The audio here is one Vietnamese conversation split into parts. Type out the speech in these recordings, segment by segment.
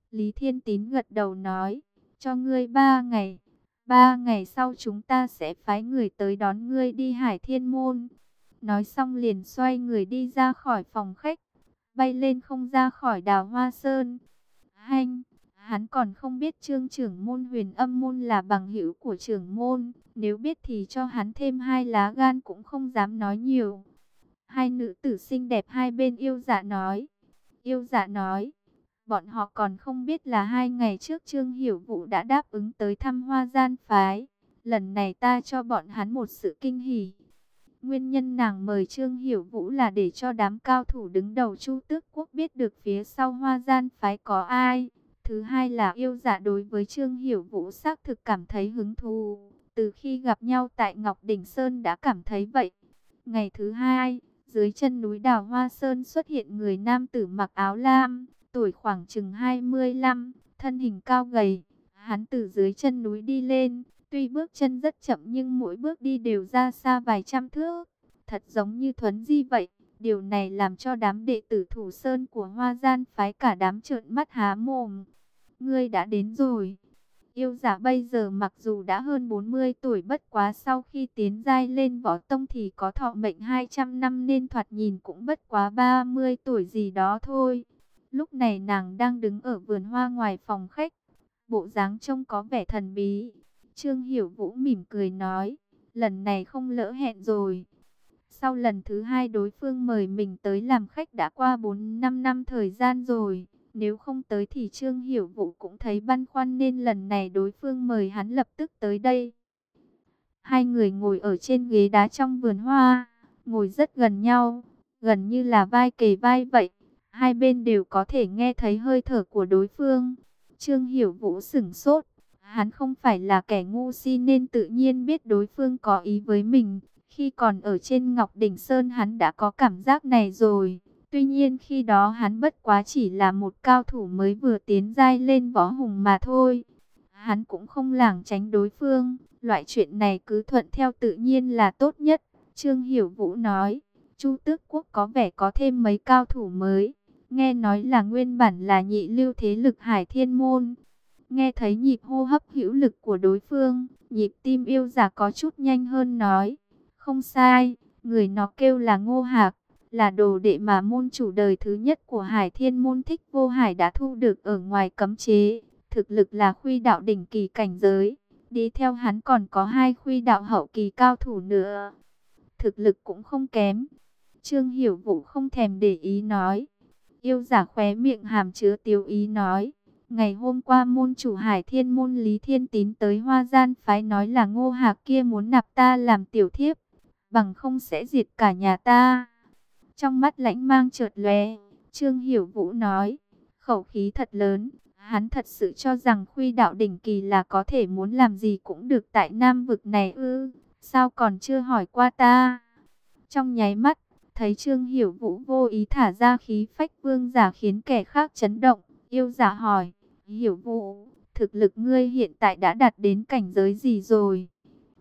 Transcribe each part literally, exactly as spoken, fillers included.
Lý Thiên Tín gật đầu nói, cho ngươi ba ngày. Ba ngày sau chúng ta sẽ phái người tới đón ngươi đi Hải Thiên Môn. Nói xong liền xoay người đi ra khỏi phòng khách, bay lên không ra khỏi Đào Hoa Sơn. Hanh, hắn còn không biết Trương trưởng môn Huyền Âm môn là bằng hữu của trưởng môn, nếu biết thì cho hắn thêm hai lá gan cũng không dám nói nhiều. Hai nữ tử xinh đẹp hai bên yêu dạ nói. Yêu dạ nói, bọn họ còn không biết là hai ngày trước Trương Hiểu Vũ đã đáp ứng tới thăm Hoa Gian phái. Lần này ta cho bọn hắn một sự kinh hỉ. Nguyên nhân nàng mời Trương Hiểu Vũ là để cho đám cao thủ đứng đầu Chu Tước Quốc biết được phía sau Hoa Gian phái có ai. Thứ hai là yêu dạ đối với Trương Hiểu Vũ xác thực cảm thấy hứng thú. Từ khi gặp nhau tại Ngọc Đỉnh Sơn đã cảm thấy vậy. Ngày thứ hai, dưới chân núi Đào Hoa Sơn xuất hiện người nam tử mặc áo lam, tuổi khoảng chừng hai mươi lăm, thân hình cao gầy. Hắn từ dưới chân núi đi lên, tuy bước chân rất chậm nhưng mỗi bước đi đều ra xa vài trăm thước, thật giống như thuấn di vậy. Điều này làm cho đám đệ tử Thủ Sơn của Hoa Gian phái cả đám trợn mắt há mồm. Ngươi đã đến rồi. Yêu giả bây giờ mặc dù đã hơn bốn mươi tuổi, bất quá sau khi tiến giai lên võ tông thì có thọ mệnh hai trăm năm nên thoạt nhìn cũng bất quá ba mươi tuổi gì đó thôi. Lúc này nàng đang đứng ở vườn hoa ngoài phòng khách, bộ dáng trông có vẻ thần bí. Trương Hiểu Vũ mỉm cười nói, lần này không lỡ hẹn rồi. Sau lần thứ hai đối phương mời mình tới làm khách đã qua bốn năm năm thời gian rồi. Nếu không tới thì Trương Hiểu Vũ cũng thấy băn khoăn nên lần này đối phương mời hắn lập tức tới đây. Hai người ngồi ở trên ghế đá trong vườn hoa, ngồi rất gần nhau, gần như là vai kề vai vậy. Hai bên đều có thể nghe thấy hơi thở của đối phương. Trương Hiểu Vũ sửng sốt, hắn không phải là kẻ ngu si nên tự nhiên biết đối phương có ý với mình. Khi còn ở trên Ngọc Đỉnh Sơn hắn đã có cảm giác này rồi. Tuy nhiên khi đó hắn bất quá chỉ là một cao thủ mới vừa tiến giai lên võ hùng mà thôi. Hắn cũng không lảng tránh đối phương, loại chuyện này cứ thuận theo tự nhiên là tốt nhất. Trương Hiểu Vũ nói, Chu Tước Quốc có vẻ có thêm mấy cao thủ mới. Nghe nói là nguyên bản là nhị lưu thế lực Hải Thiên Môn. Nghe thấy nhịp hô hấp hữu lực của đối phương, nhịp tim yêu giả có chút nhanh hơn nói, không sai, người nó kêu là Ngô Hạc, là đồ đệ mà môn chủ đời thứ nhất của Hải Thiên Môn Thích Vô Hải đã thu được ở ngoài cấm chế. Thực lực là khuy đạo đỉnh kỳ cảnh giới, đi theo hắn còn có hai khuy đạo hậu kỳ cao thủ nữa. Thực lực cũng không kém. Trương Hiểu Vũ không thèm để ý nói. Yêu giả khóe miệng hàm chứa tiêu ý nói, ngày hôm qua môn chủ Hải Thiên Môn Lý Thiên Tín tới Hoa Gian phái nói là Ngô Hạc kia muốn nạp ta làm tiểu thiếp, bằng không sẽ diệt cả nhà ta. Trong mắt lãnh mang chợt lóe, Trương Hiểu Vũ nói, khẩu khí thật lớn, hắn thật sự cho rằng khuy đạo đỉnh kỳ là có thể muốn làm gì cũng được tại Nam vực này ư? Sao còn chưa hỏi qua ta? Trong nháy mắt, thấy Trương Hiểu Vũ vô ý thả ra khí phách vương giả khiến kẻ khác chấn động, yêu giả hỏi, Hiểu Vũ, thực lực ngươi hiện tại đã đạt đến cảnh giới gì rồi?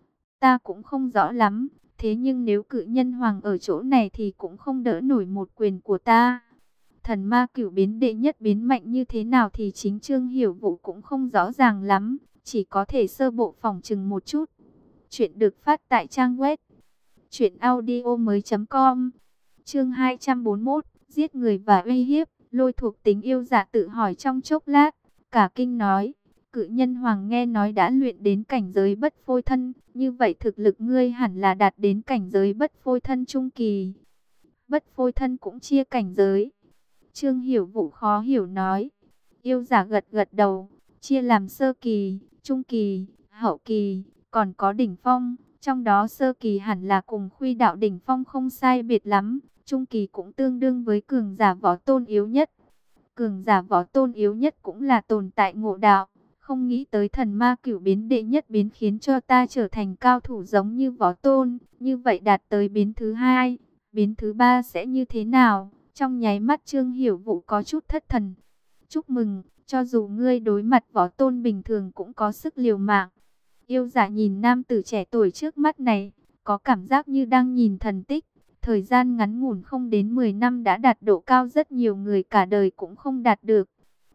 Ta cũng không rõ lắm, thế nhưng nếu cự nhân hoàng ở chỗ này thì cũng không đỡ nổi một quyền của ta. Thần ma cửu biến đệ nhất biến mạnh như thế nào thì chính Trương Hiểu Vũ cũng không rõ ràng lắm, chỉ có thể sơ bộ phỏng chừng một chút. Chuyện được phát tại trang web truyện audio mới chấm com. Chương hai trăm bốn mươi mốt, giết người và uy hiếp. Lôi thuộc tính yêu giả tự hỏi trong chốc lát, cả kinh nói, cự nhân hoàng nghe nói đã luyện đến cảnh giới bất phôi thân, như vậy thực lực ngươi hẳn là đạt đến cảnh giới bất phôi thân trung kỳ. Bất phôi thân cũng chia cảnh giới. Trương Hiểu Vũ khó hiểu nói. Yêu giả gật gật đầu, chia làm sơ kỳ, trung kỳ, hậu kỳ, còn có đỉnh phong. Trong đó sơ kỳ hẳn là cùng khuy đạo đỉnh phong không sai biệt lắm, trung kỳ cũng tương đương với cường giả võ tôn yếu nhất. Cường giả võ tôn yếu nhất cũng là tồn tại ngộ đạo. Không nghĩ tới thần ma cửu biến đệ nhất biến khiến cho ta trở thành cao thủ giống như võ tôn. Như vậy đạt tới biến thứ hai, biến thứ ba sẽ như thế nào? Trong nháy mắt Trương Hiểu Vũ có chút thất thần. Chúc mừng, cho dù ngươi đối mặt võ tôn bình thường cũng có sức liều mạng. Yêu giả nhìn nam tử trẻ tuổi trước mắt này, có cảm giác như đang nhìn thần tích. Thời gian ngắn ngủn không đến mười năm đã đạt độ cao rất nhiều người cả đời cũng không đạt được.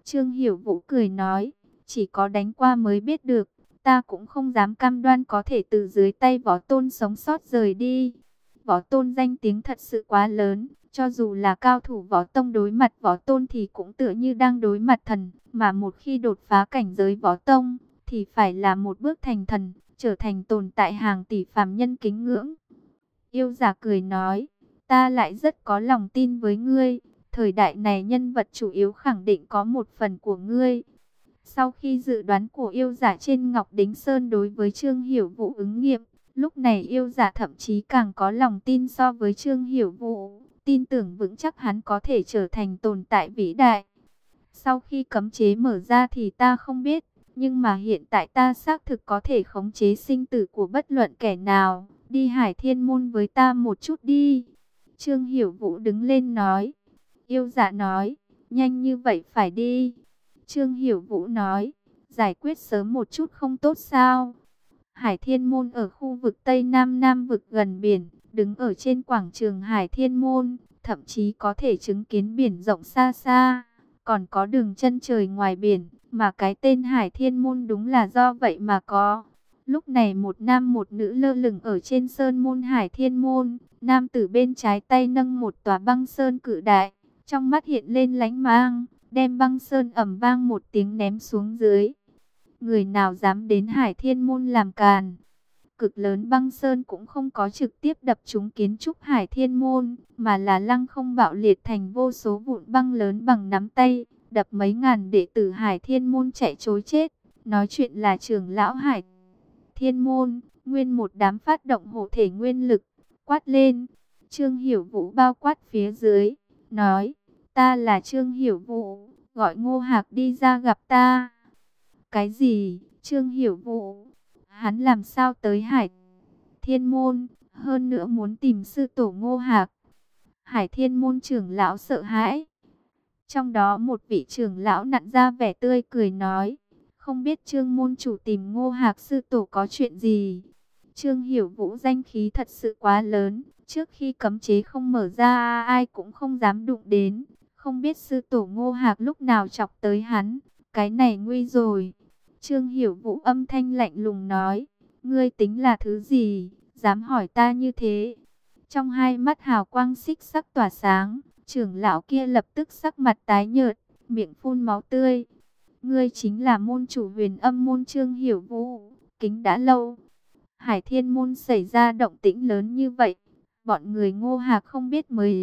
Trương Hiểu Vũ cười nói, chỉ có đánh qua mới biết được, ta cũng không dám cam đoan có thể từ dưới tay Võ Tôn sống sót rời đi. Võ Tôn danh tiếng thật sự quá lớn, cho dù là cao thủ Võ Tông đối mặt Võ Tôn thì cũng tựa như đang đối mặt thần, mà một khi đột phá cảnh giới Võ Tông thì phải là một bước thành thần, trở thành tồn tại hàng tỷ phàm nhân kính ngưỡng. Yêu giả cười nói, ta lại rất có lòng tin với ngươi, thời đại này nhân vật chủ yếu khẳng định có một phần của ngươi. Sau khi dự đoán của yêu giả trên Ngọc Đính Sơn đối với Trương Hiểu Vũ ứng nghiệm, lúc này yêu giả thậm chí càng có lòng tin so với Trương Hiểu Vũ, tin tưởng vững chắc hắn có thể trở thành tồn tại vĩ đại. Sau khi cấm chế mở ra thì ta không biết, nhưng mà hiện tại ta xác thực có thể khống chế sinh tử của bất luận kẻ nào. Đi Hải Thiên Môn với ta một chút đi. Trương Hiểu Vũ đứng lên nói. Yêu dạ nói, nhanh như vậy phải đi. Trương Hiểu Vũ nói, giải quyết sớm một chút không tốt sao? Hải Thiên Môn ở khu vực Tây Nam Nam vực gần biển, đứng ở trên quảng trường Hải Thiên Môn, thậm chí có thể chứng kiến biển rộng xa xa, còn có đường chân trời ngoài biển, mà cái tên Hải Thiên Môn đúng là do vậy mà có. Lúc này một nam một nữ lơ lửng ở trên sơn môn Hải Thiên Môn, nam tử bên trái tay nâng một tòa băng sơn cự đại, trong mắt hiện lên lánh mang, đem băng sơn ầm vang một tiếng ném xuống dưới. Người nào dám đến Hải Thiên Môn làm càn? Cực lớn băng sơn cũng không có trực tiếp đập trúng kiến trúc Hải Thiên Môn, mà là lăng không bạo liệt thành vô số vụn băng lớn bằng nắm tay, đập mấy ngàn đệ tử Hải Thiên Môn chạy trối chết. Nói chuyện là trưởng lão Hải Thiên Môn, nguyên một đám phát động hộ thể nguyên lực, quát lên. Trương Hiểu Vũ bao quát phía dưới, nói, ta là Trương Hiểu Vũ, gọi Ngô Hạc đi ra gặp ta. Cái gì, Trương Hiểu Vũ? Hắn làm sao tới Hải Thiên Môn, hơn nữa muốn tìm sư tổ Ngô Hạc? Hải Thiên Môn trưởng lão sợ hãi. Trong đó một vị trưởng lão nặn ra vẻ tươi cười nói, không biết Trương môn chủ tìm Ngô Hạc sư tổ có chuyện gì? Trương Hiểu Vũ danh khí thật sự quá lớn, trước khi cấm chế không mở ra ai cũng không dám đụng đến, không biết sư tổ Ngô Hạc lúc nào chọc tới hắn, cái này nguy rồi. Trương Hiểu Vũ âm thanh lạnh lùng nói, ngươi tính là thứ gì, dám hỏi ta như thế? Trong hai mắt hào quang xích sắc tỏa sáng, trưởng lão kia lập tức sắc mặt tái nhợt, miệng phun máu tươi. Ngươi chính là môn chủ Huyền Âm môn Trương Hiểu Vũ, kính đã lâu. Hải Thiên Môn xảy ra động tĩnh lớn như vậy, bọn người Ngô Hạc không biết mới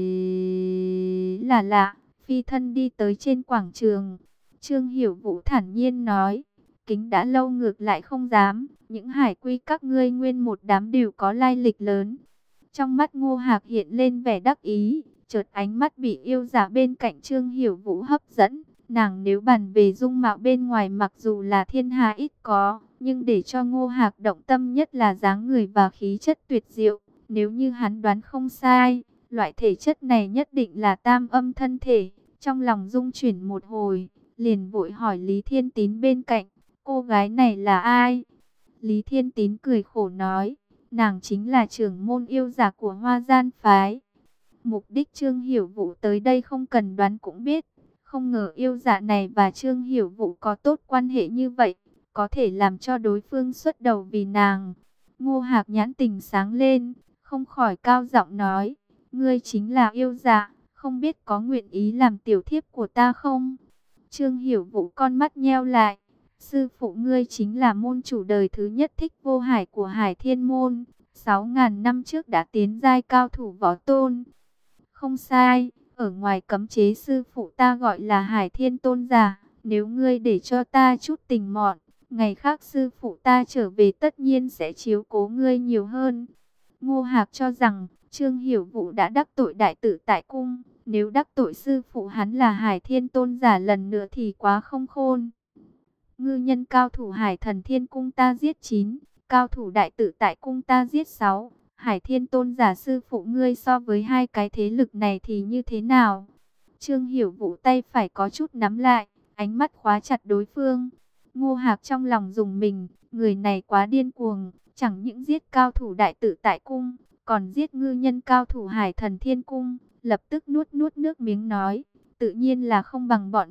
là lạ, phi thân đi tới trên quảng trường. Trương Hiểu Vũ thản nhiên nói, kính đã lâu ngược lại không dám, những hải quy các ngươi nguyên một đám đều có lai lịch lớn. Trong mắt Ngô Hạc hiện lên vẻ đắc ý, chợt ánh mắt bị yêu giả bên cạnh Trương Hiểu Vũ hấp dẫn. Nàng nếu bàn về dung mạo bên ngoài mặc dù là thiên hà ít có, nhưng để cho Ngô Hạc động tâm nhất là dáng người và khí chất tuyệt diệu. Nếu như hắn đoán không sai, loại thể chất này nhất định là tam âm thân thể. Trong lòng rung chuyển một hồi, liền vội hỏi Lý Thiên Tín bên cạnh, cô gái này là ai? Lý Thiên Tín cười khổ nói, nàng chính là trưởng môn yêu giả của Hoa Gian Phái. Mục đích Trương Hiểu Vũ tới đây không cần đoán cũng biết. Không ngờ yêu giả này và Trương Hiểu Vũ có tốt quan hệ như vậy, có thể làm cho đối phương xuất đầu vì nàng. Ngô Hạc nhãn tình sáng lên, không khỏi cao giọng nói, ngươi chính là yêu giả, không biết có nguyện ý làm tiểu thiếp của ta không? Trương Hiểu Vũ con mắt nheo lại, sư phụ ngươi chính là môn chủ đời thứ nhất Thích Vô Hải của Hải Thiên Môn, sáu ngàn năm trước đã tiến giai cao thủ võ tôn. Không sai. Ở ngoài cấm chế sư phụ ta gọi là Hải Thiên Tôn giả, nếu ngươi để cho ta chút tình mọn, ngày khác sư phụ ta trở về tất nhiên sẽ chiếu cố ngươi nhiều hơn. Ngô Hạc cho rằng Trương Hiểu Vũ đã đắc tội đại tử tại cung, nếu đắc tội sư phụ hắn là Hải Thiên Tôn giả lần nữa thì quá không khôn. Ngư nhân cao thủ Hải Thần Thiên cung ta giết chín, cao thủ đại tử tại cung ta giết sáu. Hải Thiên Tôn giả sư phụ ngươi so với hai cái thế lực này thì như thế nào? Trương Hiểu Vũ tay phải có chút nắm lại, ánh mắt khóa chặt đối phương. Ngô Hạc trong lòng rùng mình, người này quá điên cuồng, chẳng những giết cao thủ đại tử tại cung, còn giết ngư nhân cao thủ Hải Thần Thiên cung, lập tức nuốt nuốt nước miếng nói, tự nhiên là không bằng bọn họ,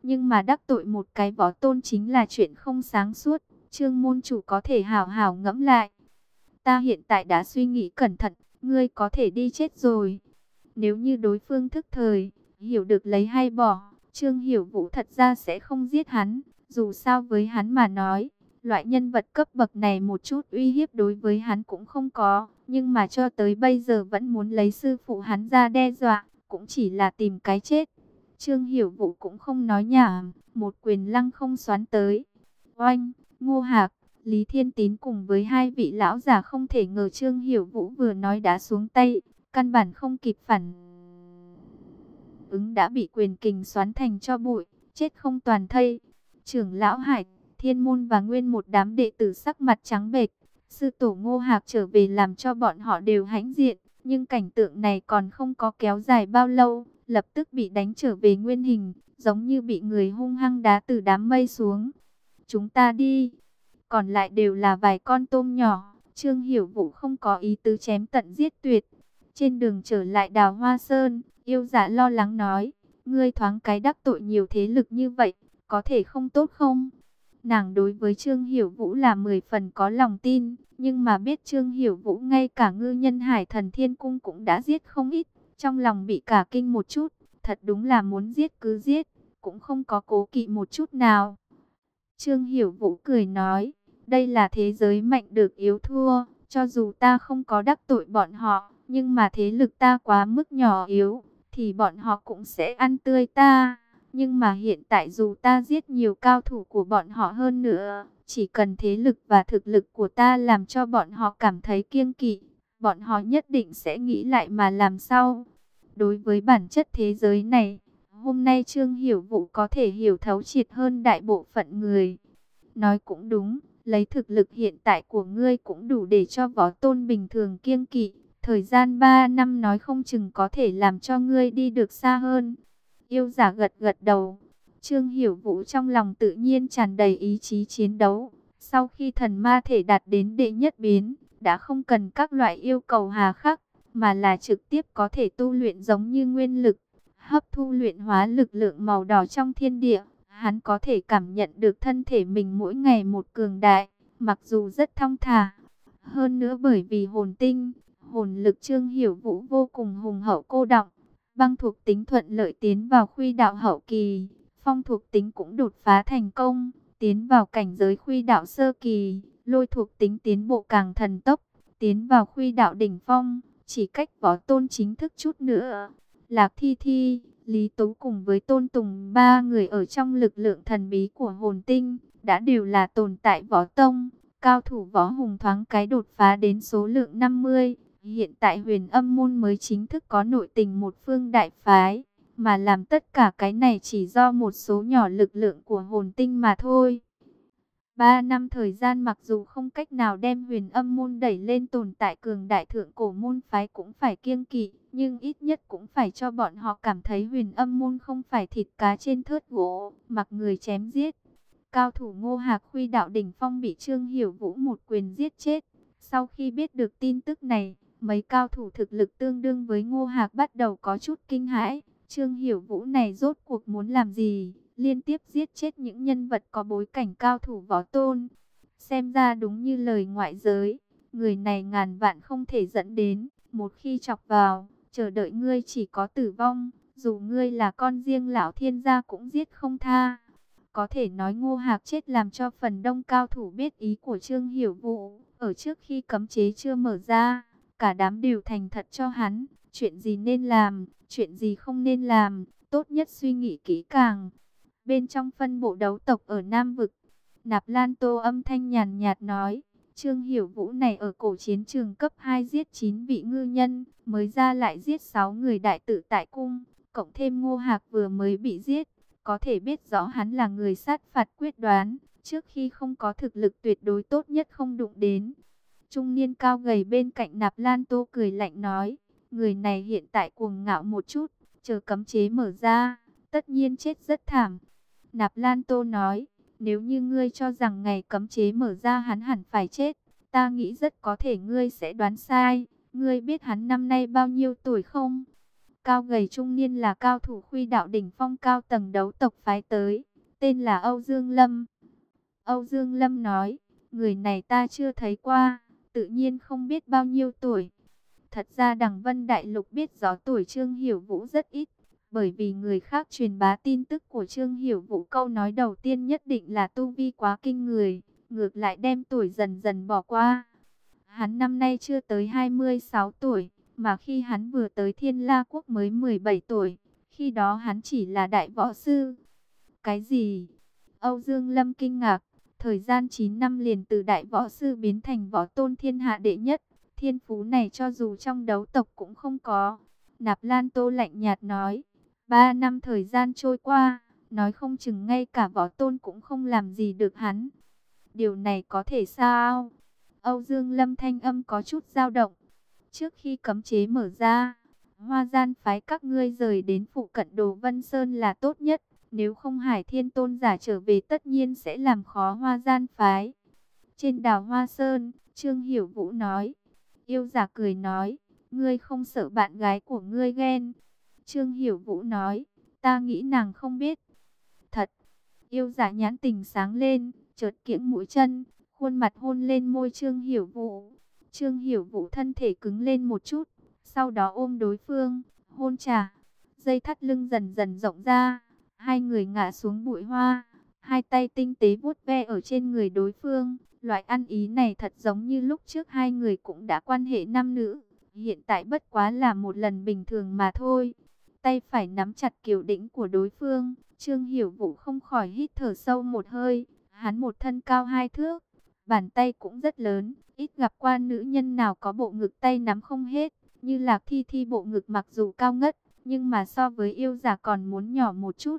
nhưng mà đắc tội một cái võ tôn chính là chuyện không sáng suốt. Trương môn chủ có thể hảo hảo ngẫm lại. Ta hiện tại đã suy nghĩ cẩn thận, ngươi có thể đi chết rồi. Nếu như đối phương thức thời, hiểu được lấy hay bỏ, Trương Hiểu Vũ thật ra sẽ không giết hắn. Dù sao với hắn mà nói, loại nhân vật cấp bậc này một chút uy hiếp đối với hắn cũng không có. Nhưng mà cho tới bây giờ vẫn muốn lấy sư phụ hắn ra đe dọa, cũng chỉ là tìm cái chết. Trương Hiểu Vũ cũng không nói nhảm, một quyền lăng không xoắn tới. Oanh, Ngô Hạc, Lý Thiên Tín cùng với hai vị lão già không thể ngờ Trương Hiểu Vũ vừa nói đã xuống tay, căn bản không kịp phản ứng đã bị quyền kình xoắn thành cho bụi, chết không toàn thây. Trưởng lão Hải Thiên môn và nguyên một đám đệ tử sắc mặt trắng bệch. Sư tổ Ngô Hạc trở về làm cho bọn họ đều hãnh diện, nhưng cảnh tượng này còn không có kéo dài bao lâu, lập tức bị đánh trở về nguyên hình, giống như bị người hung hăng đá từ đám mây xuống. Chúng ta đi. Còn lại đều là vài con tôm nhỏ. Trương Hiểu Vũ không có ý tứ chém tận giết tuyệt. Trên đường trở lại Đào Hoa Sơn, Yêu Dạ lo lắng nói, ngươi thoáng cái đắc tội nhiều thế lực như vậy, có thể không tốt không? Nàng đối với Trương Hiểu Vũ là mười phần có lòng tin, nhưng mà biết Trương Hiểu Vũ ngay cả ngư nhân Hải Thần Thiên Cung cũng đã giết không ít, trong lòng bị cả kinh một chút, thật đúng là muốn giết cứ giết, cũng không có cố kỵ một chút nào. Trương Hiểu Vũ cười nói, đây là thế giới mạnh được yếu thua, cho dù ta không có đắc tội bọn họ, nhưng mà thế lực ta quá mức nhỏ yếu, thì bọn họ cũng sẽ ăn tươi ta. Nhưng mà hiện tại dù ta giết nhiều cao thủ của bọn họ hơn nữa, chỉ cần thế lực và thực lực của ta làm cho bọn họ cảm thấy kiêng kỵ, bọn họ nhất định sẽ nghĩ lại mà làm sao. Đối với bản chất thế giới này, hôm nay Trương Hiểu Vũ có thể hiểu thấu triệt hơn đại bộ phận người. Nói cũng đúng, lấy thực lực hiện tại của ngươi cũng đủ để cho võ tôn bình thường kiêng kỵ. Thời gian ba năm nói không chừng có thể làm cho ngươi đi được xa hơn. Yêu Giả gật gật đầu. Trương Hiểu Vũ trong lòng tự nhiên tràn đầy ý chí chiến đấu. Sau khi thần ma thể đạt đến đệ nhất biến, đã không cần các loại yêu cầu hà khắc, mà là trực tiếp có thể tu luyện giống như nguyên lực, hấp thu luyện hóa lực lượng màu đỏ trong thiên địa. Hắn có thể cảm nhận được thân thể mình mỗi ngày một cường đại, mặc dù rất thong thả. Hơn nữa bởi vì hồn tinh, hồn lực Trương Hiểu Vũ vô cùng hùng hậu cô đọng. Băng thuộc tính thuận lợi tiến vào khuy đạo hậu kỳ, phong thuộc tính cũng đột phá thành công, tiến vào cảnh giới khuy đạo sơ kỳ, lôi thuộc tính tiến bộ càng thần tốc, tiến vào khuy đạo đỉnh phong, chỉ cách võ tôn chính thức chút nữa. Lạc Thi Thi, Lý Tú cùng với Tôn Tùng ba người ở trong lực lượng thần bí của hồn tinh, đã đều là tồn tại võ tông, cao thủ võ hùng thoáng cái đột phá đến số lượng năm mươi. Hiện tại Huyền Âm môn mới chính thức có nội tình một phương đại phái, mà làm tất cả cái này chỉ do một số nhỏ lực lượng của hồn tinh mà thôi. Ba năm thời gian mặc dù không cách nào đem Huyền Âm môn đẩy lên tồn tại cường đại thượng cổ môn phái cũng phải kiêng kỵ, nhưng ít nhất cũng phải cho bọn họ cảm thấy Huyền Âm môn không phải thịt cá trên thớt gỗ, mặc người chém giết. Cao thủ Ngô Hạc Khuy đạo đỉnh phong bị Trương Hiểu Vũ một quyền giết chết. Sau khi biết được tin tức này, mấy cao thủ thực lực tương đương với Ngô Hạc bắt đầu có chút kinh hãi. Trương Hiểu Vũ này rốt cuộc muốn làm gì? Liên tiếp giết chết những nhân vật có bối cảnh cao thủ võ tôn. Xem ra đúng như lời ngoại giới, người này ngàn vạn không thể dẫn đến. Một khi chọc vào, chờ đợi ngươi chỉ có tử vong. Dù ngươi là con riêng lão thiên gia cũng giết không tha. Có thể nói Ngô Hạc chết làm cho phần đông cao thủ biết ý của Trương Hiểu Vũ. Ở trước khi cấm chế chưa mở ra, cả đám đều thành thật cho hắn. Chuyện gì nên làm, chuyện gì không nên làm, tốt nhất suy nghĩ kỹ càng. Bên trong phân bộ đấu tộc ở Nam Vực, Nạp Lan Tô âm thanh nhàn nhạt nói, Trương Hiểu Vũ này ở cổ chiến trường cấp hai giết chín vị ngư nhân, mới ra lại giết sáu người đại tử tại cung, cộng thêm Ngô Hạc vừa mới bị giết, có thể biết rõ hắn là người sát phạt quyết đoán, trước khi không có thực lực tuyệt đối tốt nhất không đụng đến. Trung niên cao gầy bên cạnh Nạp Lan Tô cười lạnh nói, người này hiện tại cuồng ngạo một chút, chờ cấm chế mở ra, tất nhiên chết rất thảm. Nạp Lan Tô nói, nếu như ngươi cho rằng ngày cấm chế mở ra hắn hẳn phải chết, ta nghĩ rất có thể ngươi sẽ đoán sai. Ngươi biết hắn năm nay bao nhiêu tuổi không? cao gầy trung niên là cao thủ Khuy đạo đỉnh phong cao tầng đấu tộc phái tới, tên là Âu Dương Lâm. Âu Dương Lâm nói, người này ta chưa thấy qua, tự nhiên không biết bao nhiêu tuổi. Thật ra Đằng Vân Đại Lục biết rõ tuổi Trương Hiểu Vũ rất ít, bởi vì người khác truyền bá tin tức của Trương Hiểu Vũ câu nói đầu tiên nhất định là tu vi quá kinh người, ngược lại đem tuổi dần dần bỏ qua. Hắn năm nay chưa tới hai mươi sáu tuổi, mà khi hắn vừa tới Thiên La Quốc mới mười bảy tuổi, khi đó hắn chỉ là đại võ sư. Cái gì? Âu Dương Lâm kinh ngạc, thời gian chín năm liền từ đại võ sư biến thành võ tôn thiên hạ đệ nhất, thiên phú này cho dù trong đấu tộc cũng không có. Nạp Lan Tô lạnh nhạt nói, ba năm thời gian trôi qua, nói không chừng ngay cả võ tôn cũng không làm gì được hắn. Điều này có thể sao? Âu Dương Lâm thanh âm có chút dao động. Trước khi cấm chế mở ra, Hoa Gian phái các ngươi rời đến phụ cận Đồ Vân Sơn là tốt nhất. Nếu không Hải Thiên Tôn giả trở về tất nhiên sẽ làm khó Hoa Gian phái. Trên đảo Hoa Sơn, Trương Hiểu Vũ nói. Yêu giả cười nói, ngươi không sợ bạn gái của ngươi ghen. Trương Hiểu Vũ nói, ta nghĩ nàng không biết. Thật, yêu giả nhãn tình sáng lên, chợt kiễng mũi chân, khuôn mặt hôn lên môi Trương Hiểu Vũ. Trương Hiểu Vũ thân thể cứng lên một chút, sau đó ôm đối phương, hôn trả. Dây thắt lưng dần dần rộng ra, hai người ngã xuống bụi hoa, hai tay tinh tế vuốt ve ở trên người đối phương. Loại ăn ý này thật giống như lúc trước hai người cũng đã quan hệ nam nữ, hiện tại bất quá là một lần bình thường mà thôi. Tay phải nắm chặt kiều đĩnh của đối phương, Trương Hiểu Vũ không khỏi hít thở sâu một hơi. Hắn một thân cao hai thước, bàn tay cũng rất lớn, ít gặp qua nữ nhân nào có bộ ngực tay nắm không hết. Như Lạc Thi Thi bộ ngực mặc dù cao ngất, nhưng mà so với yêu giả còn muốn nhỏ một chút.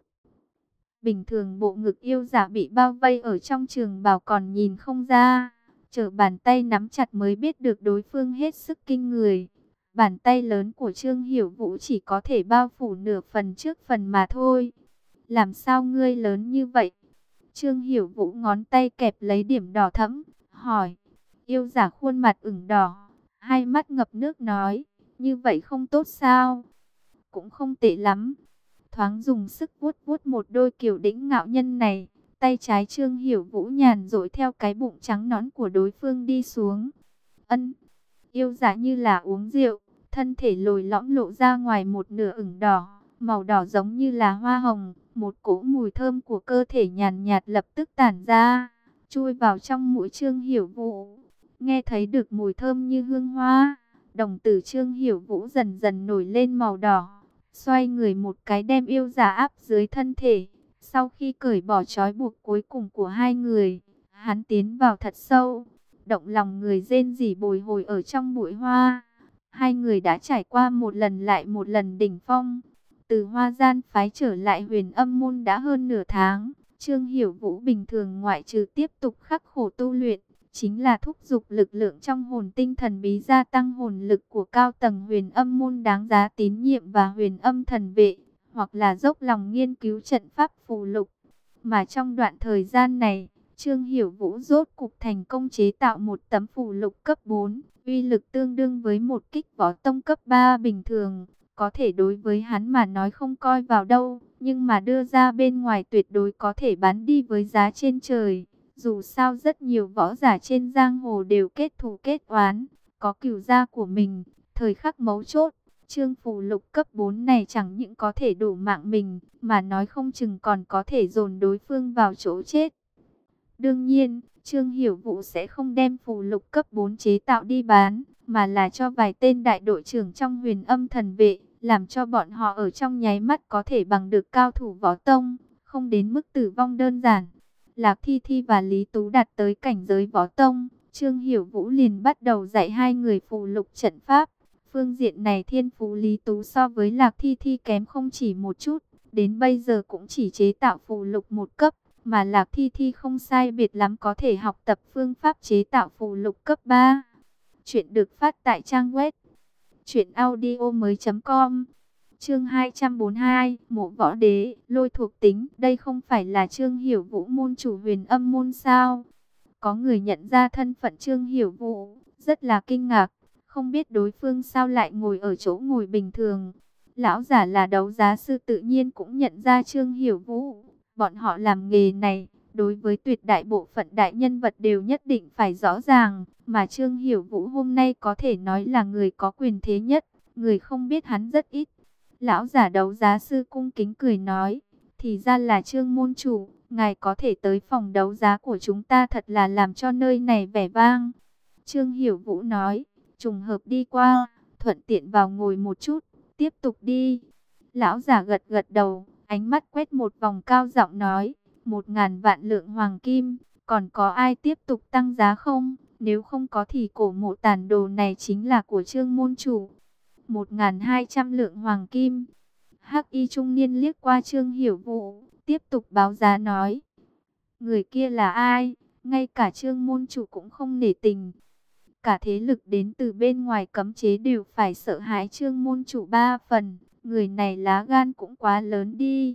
Bình thường bộ ngực yêu giả bị bao vây ở trong trường bào còn nhìn không ra, chờ bàn tay nắm chặt mới biết được đối phương hết sức kinh người. Bàn tay lớn của Trương Hiểu Vũ chỉ có thể bao phủ nửa phần trước phần mà thôi. Làm sao ngươi lớn như vậy? Trương Hiểu Vũ ngón tay kẹp lấy điểm đỏ thẫm, hỏi. Yêu giả khuôn mặt ửng đỏ, hai mắt ngập nước nói, như vậy không tốt sao? Cũng không tệ lắm. Thoáng dùng sức vuốt vuốt một đôi kiều đĩnh ngạo nhân này, tay trái Trương Hiểu Vũ nhàn dội theo cái bụng trắng nõn của đối phương đi xuống. Ân, yêu giả như là uống rượu, thân thể lồi lõm lộ ra ngoài một nửa ửng đỏ, màu đỏ giống như là hoa hồng, một cỗ mùi thơm của cơ thể nhàn nhạt lập tức tản ra, chui vào trong mũi Trương Hiểu Vũ. Nghe thấy được mùi thơm như hương hoa, đồng tử Trương Hiểu Vũ dần dần nổi lên màu đỏ. Xoay người một cái đem yêu giả áp dưới thân thể. Sau khi cởi bỏ trói buộc cuối cùng của hai người, hắn tiến vào thật sâu, động lòng người rên rỉ bồi hồi ở trong bụi hoa. Hai người đã trải qua một lần lại một lần đỉnh phong. Từ Hoa Gian phái trở lại Huyền Âm môn đã hơn nửa tháng. Trương Hiểu Vũ bình thường ngoại trừ tiếp tục khắc khổ tu luyện, chính là thúc giục lực lượng trong hồn tinh thần bí gia tăng hồn lực của cao tầng Huyền Âm môn đáng giá tín nhiệm và Huyền Âm thần vệ, hoặc là dốc lòng nghiên cứu trận pháp phù lục. Mà trong đoạn thời gian này, Trương Hiểu Vũ rốt cục thành công chế tạo một tấm phù lục cấp bốn, uy lực tương đương với một kích võ tông cấp ba bình thường. Có thể đối với hắn mà nói không coi vào đâu, nhưng mà đưa ra bên ngoài tuyệt đối có thể bán đi với giá trên trời. Dù sao rất nhiều võ giả trên giang hồ đều kết thù kết oán, có cửu gia của mình. Thời khắc mấu chốt, chương phù lục cấp bốn này chẳng những có thể đổ mạng mình, mà nói không chừng còn có thể dồn đối phương vào chỗ chết. Đương nhiên, Trương Hiểu Vũ sẽ không đem phù lục cấp bốn chế tạo đi bán, mà là cho vài tên đại đội trưởng trong Huyền Âm thần vệ, làm cho bọn họ ở trong nháy mắt có thể bằng được cao thủ võ tông, không đến mức tử vong đơn giản. Lạc Thi Thi và Lý Tú đạt tới cảnh giới võ tông, Trương Hiểu Vũ liền bắt đầu dạy hai người phù lục trận pháp. Phương diện này thiên phú Lý Tú so với Lạc Thi Thi kém không chỉ một chút, đến bây giờ cũng chỉ chế tạo phù lục một cấp, mà Lạc Thi Thi không sai biệt lắm có thể học tập phương pháp chế tạo phù lục cấp ba. Chuyện được phát tại trang web truyện audio mới chấm com. Chương hai trăm bốn mươi hai, Mộ Võ Đế, Lôi thuộc tính. Đây không phải là Trương Hiểu Vũ môn chủ Huyền Âm môn sao? Có người nhận ra thân phận Trương Hiểu Vũ, rất là kinh ngạc, không biết đối phương sao lại ngồi ở chỗ ngồi bình thường. Lão giả là đấu giá sư tự nhiên cũng nhận ra Trương Hiểu Vũ. Bọn họ làm nghề này, đối với tuyệt đại bộ phận đại nhân vật đều nhất định phải rõ ràng. Mà Trương Hiểu Vũ hôm nay có thể nói là người có quyền thế nhất, người không biết hắn rất ít. Lão giả đấu giá sư cung kính cười nói, thì ra là Trương môn chủ, ngài có thể tới phòng đấu giá của chúng ta thật là làm cho nơi này vẻ vang. Trương Hiểu Vũ nói, trùng hợp đi qua, thuận tiện vào ngồi một chút, tiếp tục đi. Lão giả gật gật đầu, ánh mắt quét một vòng cao giọng nói, một ngàn vạn lượng hoàng kim, còn có ai tiếp tục tăng giá không? Nếu không có thì cổ mộ tàn đồ này chính là của Trương môn chủ. Một ngàn hai trăm lượng hoàng kim. Hắc y trung niên liếc qua Trương Hiểu Vũ, tiếp tục báo giá nói, người kia là ai? Ngay cả Trương môn chủ cũng không nể tình. Cả thế lực đến từ bên ngoài cấm chế đều phải sợ hãi Trương môn chủ ba phần. Người này lá gan cũng quá lớn đi.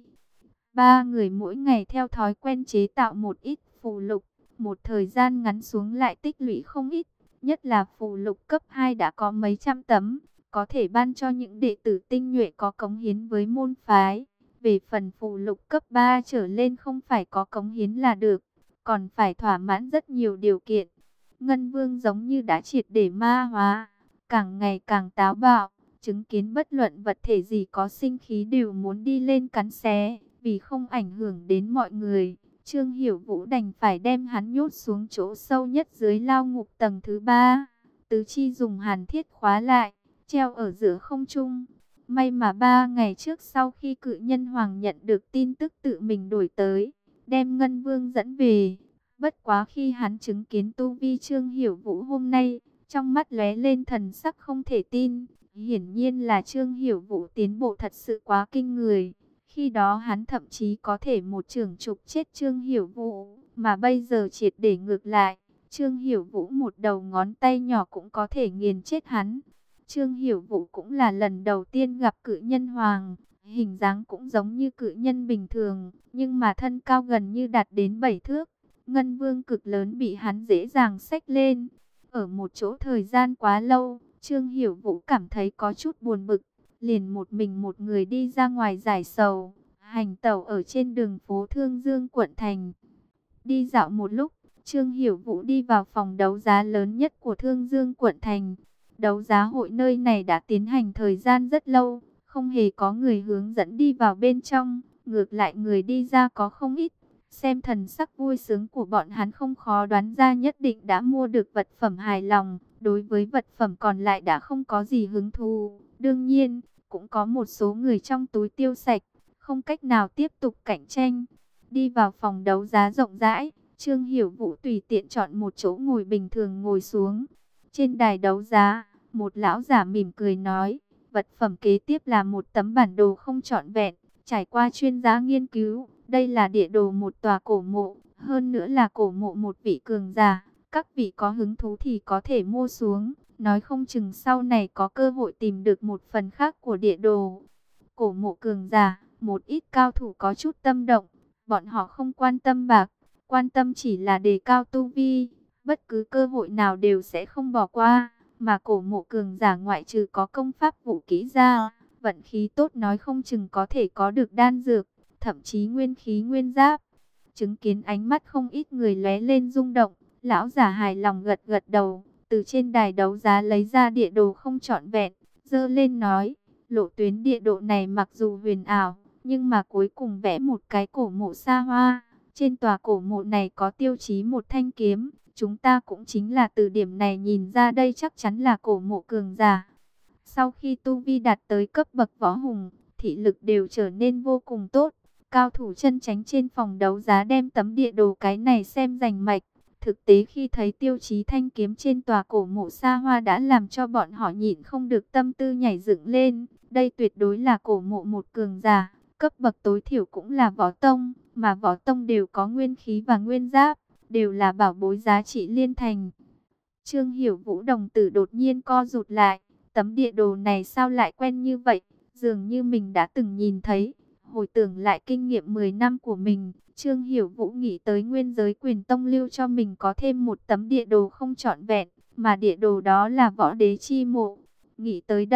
Ba người mỗi ngày theo thói quen chế tạo một ít phù lục. Một thời gian ngắn xuống lại tích lũy không ít. Nhất là phù lục cấp hai đã có mấy trăm tấm. Có thể ban cho những đệ tử tinh nhuệ có cống hiến với môn phái. Về phần phù lục cấp ba trở lên không phải có cống hiến là được. Còn phải thỏa mãn rất nhiều điều kiện. Ngân Vương giống như đã triệt để ma hóa, càng ngày càng táo bạo, chứng kiến bất luận vật thể gì có sinh khí đều muốn đi lên cắn xé, vì không ảnh hưởng đến mọi người. Trương Hiểu Vũ đành phải đem hắn nhốt xuống chỗ sâu nhất dưới lao ngục tầng thứ ba, tứ chi dùng hàn thiết khóa lại, treo ở giữa không trung. May mà ba ngày trước sau khi cự nhân hoàng nhận được tin tức tự mình đổi tới, đem Ngân Vương dẫn về. Bất quá khi hắn chứng kiến tu vi Trương Hiểu Vũ hôm nay, trong mắt lóe lên thần sắc không thể tin. Hiển nhiên là Trương Hiểu Vũ tiến bộ thật sự quá kinh người. Khi đó hắn thậm chí có thể một chưởng chụp chết Trương Hiểu Vũ, mà bây giờ triệt để ngược lại. Trương Hiểu Vũ một đầu ngón tay nhỏ cũng có thể nghiền chết hắn. Trương Hiểu Vũ cũng là lần đầu tiên gặp cự nhân hoàng. Hình dáng cũng giống như cự nhân bình thường, nhưng mà thân cao gần như đạt đến bảy thước. Ngân Vương cực lớn bị hắn dễ dàng xách lên. Ở một chỗ thời gian quá lâu, Trương Hiểu Vũ cảm thấy có chút buồn bực. Liền một mình một người đi ra ngoài giải sầu, hành tẩu ở trên đường phố Thương Dương quận thành. Đi dạo một lúc, Trương Hiểu Vũ đi vào phòng đấu giá lớn nhất của Thương Dương quận thành. Đấu giá hội nơi này đã tiến hành thời gian rất lâu, không hề có người hướng dẫn đi vào bên trong. Ngược lại người đi ra có không ít. Xem thần sắc vui sướng của bọn hắn không khó đoán ra nhất định đã mua được vật phẩm hài lòng. Đối với vật phẩm còn lại đã không có gì hứng thú. Đương nhiên, cũng có một số người trong túi tiêu sạch, không cách nào tiếp tục cạnh tranh. Đi vào phòng đấu giá rộng rãi, Trương Hiểu Vũ tùy tiện chọn một chỗ ngồi bình thường ngồi xuống. Trên đài đấu giá, một lão giả mỉm cười nói, vật phẩm kế tiếp là một tấm bản đồ không trọn vẹn, trải qua chuyên gia nghiên cứu. Đây là địa đồ một tòa cổ mộ, hơn nữa là cổ mộ một vị cường giả. Các vị có hứng thú thì có thể mua xuống, nói không chừng sau này có cơ hội tìm được một phần khác của địa đồ. Cổ mộ cường giả, một ít cao thủ có chút tâm động, bọn họ không quan tâm bạc, quan tâm chỉ là đề cao tu vi, bất cứ cơ hội nào đều sẽ không bỏ qua. Mà cổ mộ cường giả ngoại trừ có công pháp vũ kỹ ra, vận khí tốt nói không chừng có thể có được đan dược, thậm chí nguyên khí nguyên giáp. Chứng kiến ánh mắt không ít người lóe lên rung động, lão giả hài lòng gật gật đầu, từ trên đài đấu giá lấy ra địa đồ không trọn vẹn, giơ lên nói, lộ tuyến địa độ này mặc dù huyền ảo, nhưng mà cuối cùng vẽ một cái cổ mộ xa hoa. Trên tòa cổ mộ này có tiêu chí một thanh kiếm, chúng ta cũng chính là từ điểm này nhìn ra đây chắc chắn là cổ mộ cường giả. Sau khi tu vi đạt tới cấp bậc võ hùng, thị lực đều trở nên vô cùng tốt. Cao thủ chân chánh trên phòng đấu giá đem tấm địa đồ cái này xem rành mạch. Thực tế khi thấy tiêu chí thanh kiếm trên tòa cổ mộ xa hoa đã làm cho bọn họ nhịn không được tâm tư nhảy dựng lên. Đây tuyệt đối là cổ mộ một cường giả, cấp bậc tối thiểu cũng là võ tông, mà võ tông đều có nguyên khí và nguyên giáp, đều là bảo bối giá trị liên thành. Trương Hiểu Vũ đồng tử đột nhiên co rụt lại, tấm địa đồ này sao lại quen như vậy, dường như mình đã từng nhìn thấy. Hồi tưởng lại kinh nghiệm mười năm của mình, Trương Hiểu Vũ nghĩ tới nguyên giới quyền tông lưu cho mình có thêm một tấm địa đồ không trọn vẹn, mà địa đồ đó là võ đế chi mộ. Nghĩ tới đây,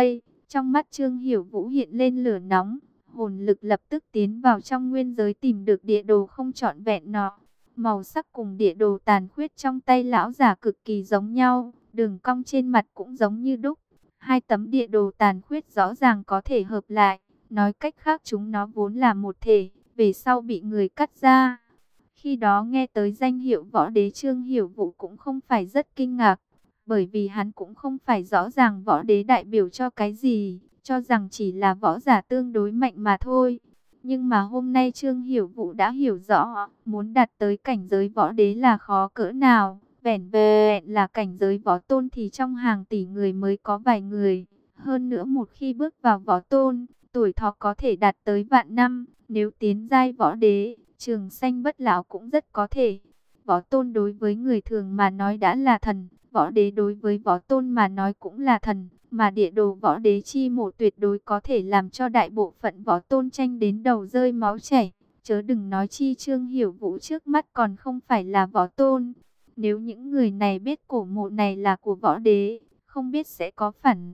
Trong mắt Trương Hiểu Vũ hiện lên lửa nóng, hồn lực lập tức tiến vào trong nguyên giới tìm được địa đồ không trọn vẹn nọ. Màu sắc cùng địa đồ tàn khuyết trong tay lão giả cực kỳ giống nhau, đường cong trên mặt cũng giống như đúc. Hai tấm địa đồ tàn khuyết rõ ràng có thể hợp lại, nói cách khác chúng nó vốn là một thể, về sau bị người cắt ra. Khi đó nghe tới danh hiệu võ đế, Trương Hiểu Vũ cũng không phải rất kinh ngạc, bởi vì hắn cũng không phải rõ ràng võ đế đại biểu cho cái gì, cho rằng chỉ là võ giả tương đối mạnh mà thôi. Nhưng mà hôm nay Trương Hiểu Vũ đã hiểu rõ, muốn đạt tới cảnh giới võ đế là khó cỡ nào. Vẻn vẹn là cảnh giới võ tôn thì trong hàng tỷ người mới có vài người. Hơn nữa một khi bước vào võ tôn, tuổi thọ có thể đạt tới vạn năm. Nếu tiến giai võ đế, trường sanh bất lão cũng rất có thể. Võ tôn đối với người thường mà nói đã là thần, võ đế đối với võ tôn mà nói cũng là thần. Mà địa đồ võ đế chi mộ tuyệt đối có thể làm cho đại bộ phận võ tôn tranh đến đầu rơi máu chảy. Chớ đừng nói chi Trương Hiểu Vũ trước mắt còn không phải là võ tôn. Nếu những người này biết cổ mộ này là của võ đế, không biết sẽ có phản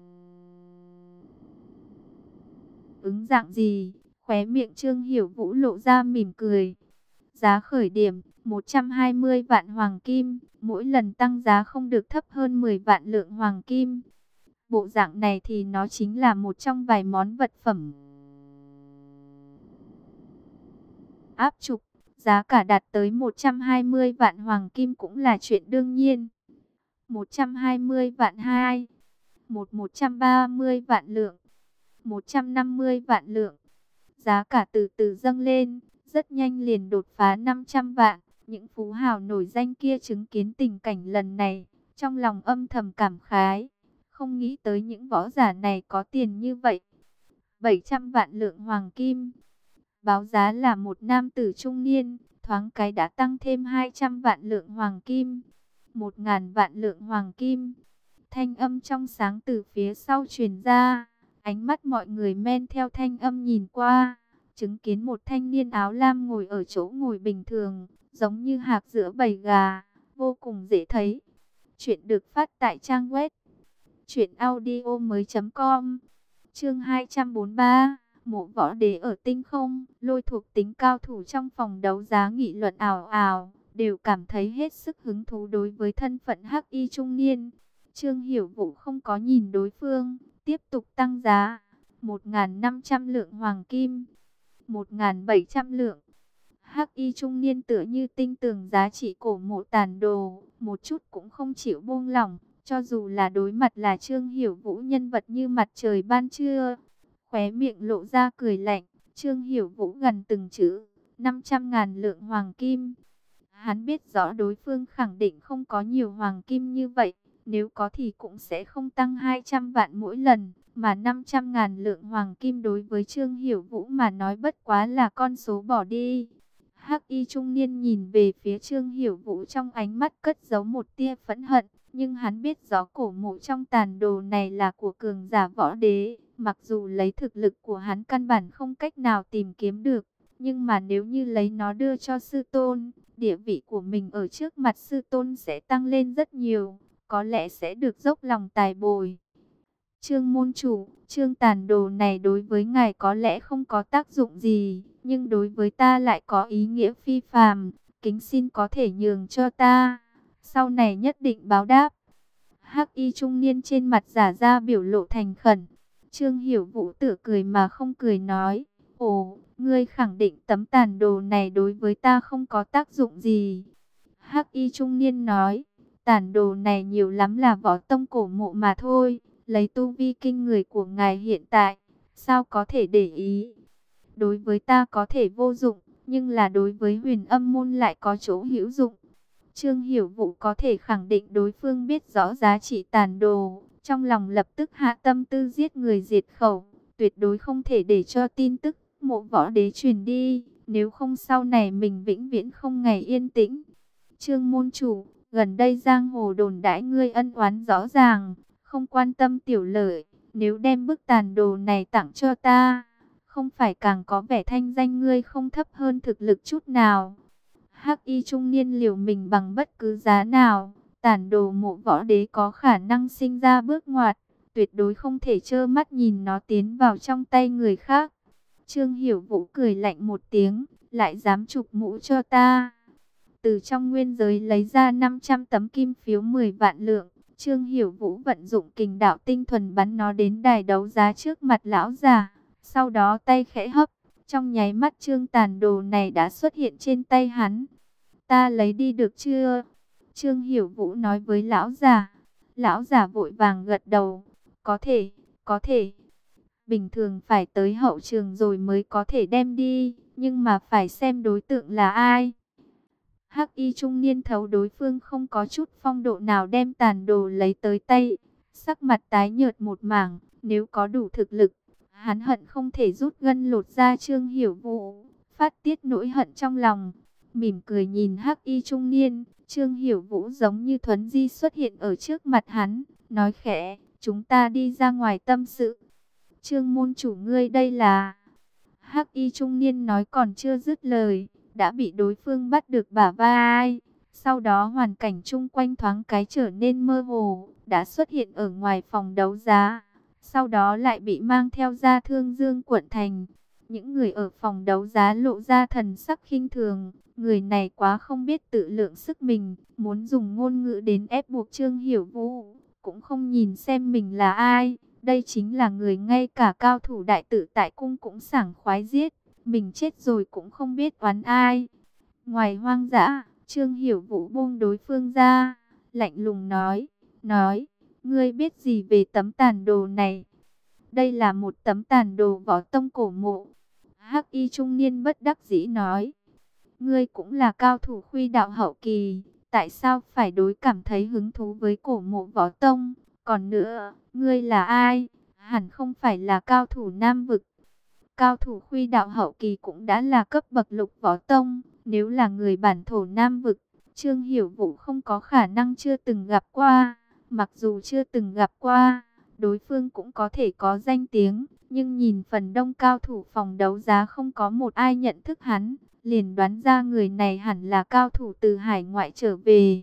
ứng dạng gì. Khóe miệng Trương Hiểu Vũ lộ ra mỉm cười. Giá khởi điểm một trăm hai mươi vạn hoàng kim, mỗi lần tăng giá không được thấp hơn mười vạn lượng hoàng kim. Bộ dạng này thì nó chính là một trong vài món vật phẩm áp trục. Giá cả đạt tới một trăm hai mươi vạn hoàng kim cũng là chuyện đương nhiên. một trăm hai mươi vạn hai, một một trăm ba mươi vạn lượng, một trăm năm mươi vạn lượng. Giá cả từ từ dâng lên, rất nhanh liền đột phá năm trăm vạn. Những phú hào nổi danh kia chứng kiến tình cảnh lần này, trong lòng âm thầm cảm khái. Không nghĩ tới những võ giả này có tiền như vậy. bảy trăm vạn lượng hoàng kim. Báo giá là một nam tử trung niên, thoáng cái đã tăng thêm hai trăm vạn lượng hoàng kim. một ngàn vạn lượng hoàng kim. Thanh âm trong sáng từ phía sau truyền ra. Ánh mắt mọi người men theo thanh âm nhìn qua. Chứng kiến một thanh niên áo lam ngồi ở chỗ ngồi bình thường, giống như hạc giữa bầy gà, vô cùng dễ thấy. Chuyện được phát tại trang web truyện audio mới.com. Chương hai trăm bốn mươi ba, mộ võ đế ở tinh không. Lôi thuộc tính cao thủ trong phòng đấu giá nghị luận ào ào, đều cảm thấy hết sức hứng thú đối với thân phận hắc y trung niên. Trương Hiểu Vũ không có nhìn đối phương, tiếp tục tăng giá. một nghìn năm trăm lượng hoàng kim, một nghìn bảy trăm lượng. Hắc y trung niên tựa như tinh tường giá trị cổ mộ tàn đồ, một chút cũng không chịu buông lỏng. Cho dù là đối mặt là Trương Hiểu Vũ, nhân vật như mặt trời ban trưa, khóe miệng lộ ra cười lạnh. Trương Hiểu Vũ gần từng chữ, năm trăm ngàn lượng hoàng kim. Hắn biết rõ đối phương khẳng định không có nhiều hoàng kim như vậy, nếu có thì cũng sẽ không tăng hai trăm vạn mỗi lần, mà năm trăm ngàn lượng hoàng kim đối với Trương Hiểu Vũ mà nói bất quá là con số bỏ đi. Hắc y trung niên nhìn về phía Trương Hiểu Vũ, trong ánh mắt cất giấu một tia phẫn hận. Nhưng hắn biết rõ cổ mộ trong tàn đồ này là của cường giả võ đế. Mặc dù lấy thực lực của hắn căn bản không cách nào tìm kiếm được, nhưng mà nếu như lấy nó đưa cho sư tôn, địa vị của mình ở trước mặt sư tôn sẽ tăng lên rất nhiều. Có lẽ sẽ được dốc lòng tài bồi. Trương môn chủ, Trương tàn đồ này đối với ngài có lẽ không có tác dụng gì, nhưng đối với ta lại có ý nghĩa phi phàm. Kính xin có thể nhường cho ta, sau này nhất định báo đáp. Hắc y trung niên trên mặt giả ra biểu lộ thành khẩn. Trương Hiểu Vũ tựa cười mà không cười nói: Ồ, ngươi khẳng định tấm tàn đồ này đối với ta không có tác dụng gì? Hắc y trung niên nói: Tàn đồ này nhiều lắm là võ tông cổ mộ mà thôi. Lấy tu vi kinh người của ngài hiện tại, sao có thể để ý? Đối với ta có thể vô dụng, nhưng là đối với Huyền Âm môn lại có chỗ hữu dụng. Trương Hiểu Vũ có thể khẳng định đối phương biết rõ giá trị tàn đồ, trong lòng lập tức hạ tâm tư giết người diệt khẩu, tuyệt đối không thể để cho tin tức mộ võ đế truyền đi, nếu không sau này mình vĩnh viễn không ngày yên tĩnh. Trương môn chủ, gần đây giang hồ đồn đãi ngươi ân oán rõ ràng, không quan tâm tiểu lợi, nếu đem bức tàn đồ này tặng cho ta, không phải càng có vẻ thanh danh ngươi không thấp hơn thực lực chút nào? Hắc y trung niên liều mình bằng bất cứ giá nào, tàn đồ mộ võ đế có khả năng sinh ra bước ngoặt, tuyệt đối không thể trơ mắt nhìn nó tiến vào trong tay người khác. Trương Hiểu Vũ cười lạnh một tiếng, lại dám chụp mũ cho ta. Từ trong nguyên giới lấy ra năm trăm tấm kim phiếu mười vạn lượng. Trương Hiểu Vũ vận dụng kình đạo tinh thuần bắn nó đến đài đấu giá trước mặt lão già. Sau đó tay khẽ hấp, trong nháy mắt trương tàn đồ này đã xuất hiện trên tay hắn. Ta lấy đi được chưa? Trương Hiểu Vũ nói với lão già. Lão già vội vàng gật đầu. Có thể, có thể. Bình thường phải tới hậu trường rồi mới có thể đem đi, nhưng mà phải xem đối tượng là ai. Hắc y trung niên thấu đối phương không có chút phong độ nào đem tàn đồ lấy tới tay. Sắc mặt tái nhợt một mảng, nếu có đủ thực lực, hắn hận không thể rút gân lột da Trương Hiểu Vũ, phát tiết nỗi hận trong lòng. Mỉm cười nhìn hắc y trung niên, Trương Hiểu Vũ giống như thuấn di xuất hiện ở trước mặt hắn, nói khẽ, chúng ta đi ra ngoài tâm sự. Trương môn chủ ngươi đây là... Hắc y trung niên nói còn chưa dứt lời, đã bị đối phương bắt được bả vai. Sau đó hoàn cảnh chung quanh thoáng cái trở nên mơ hồ, đã xuất hiện ở ngoài phòng đấu giá. Sau đó lại bị mang theo ra Thương Dương quận thành. Những người ở phòng đấu giá lộ ra thần sắc khinh thường. Người này quá không biết tự lượng sức mình, muốn dùng ngôn ngữ đến ép buộc Trương Hiểu Vũ, cũng không nhìn xem mình là ai. Đây chính là người ngay cả cao thủ đại tự tại cung cũng sảng khoái giết. Mình chết rồi cũng không biết oán ai. Ngoài hoang dã, Trương Hiểu Vũ buông đối phương ra, lạnh lùng nói, nói, ngươi biết gì về tấm tàn đồ này? Đây là một tấm tàn đồ võ tông cổ mộ. Hắc y trung niên bất đắc dĩ nói, ngươi cũng là cao thủ khuy đạo hậu kỳ, tại sao phải đối cảm thấy hứng thú với cổ mộ võ tông? Còn nữa, ngươi là ai? Hẳn không phải là cao thủ Nam vực. Cao thủ khuy đạo hậu kỳ cũng đã là cấp bậc lục võ tông. Nếu là người bản thổ Nam vực, Trương Hiểu Vũ không có khả năng chưa từng gặp qua. Mặc dù chưa từng gặp qua, đối phương cũng có thể có danh tiếng. Nhưng nhìn phần đông cao thủ phòng đấu giá không có một ai nhận thức hắn, liền đoán ra người này hẳn là cao thủ từ hải ngoại trở về.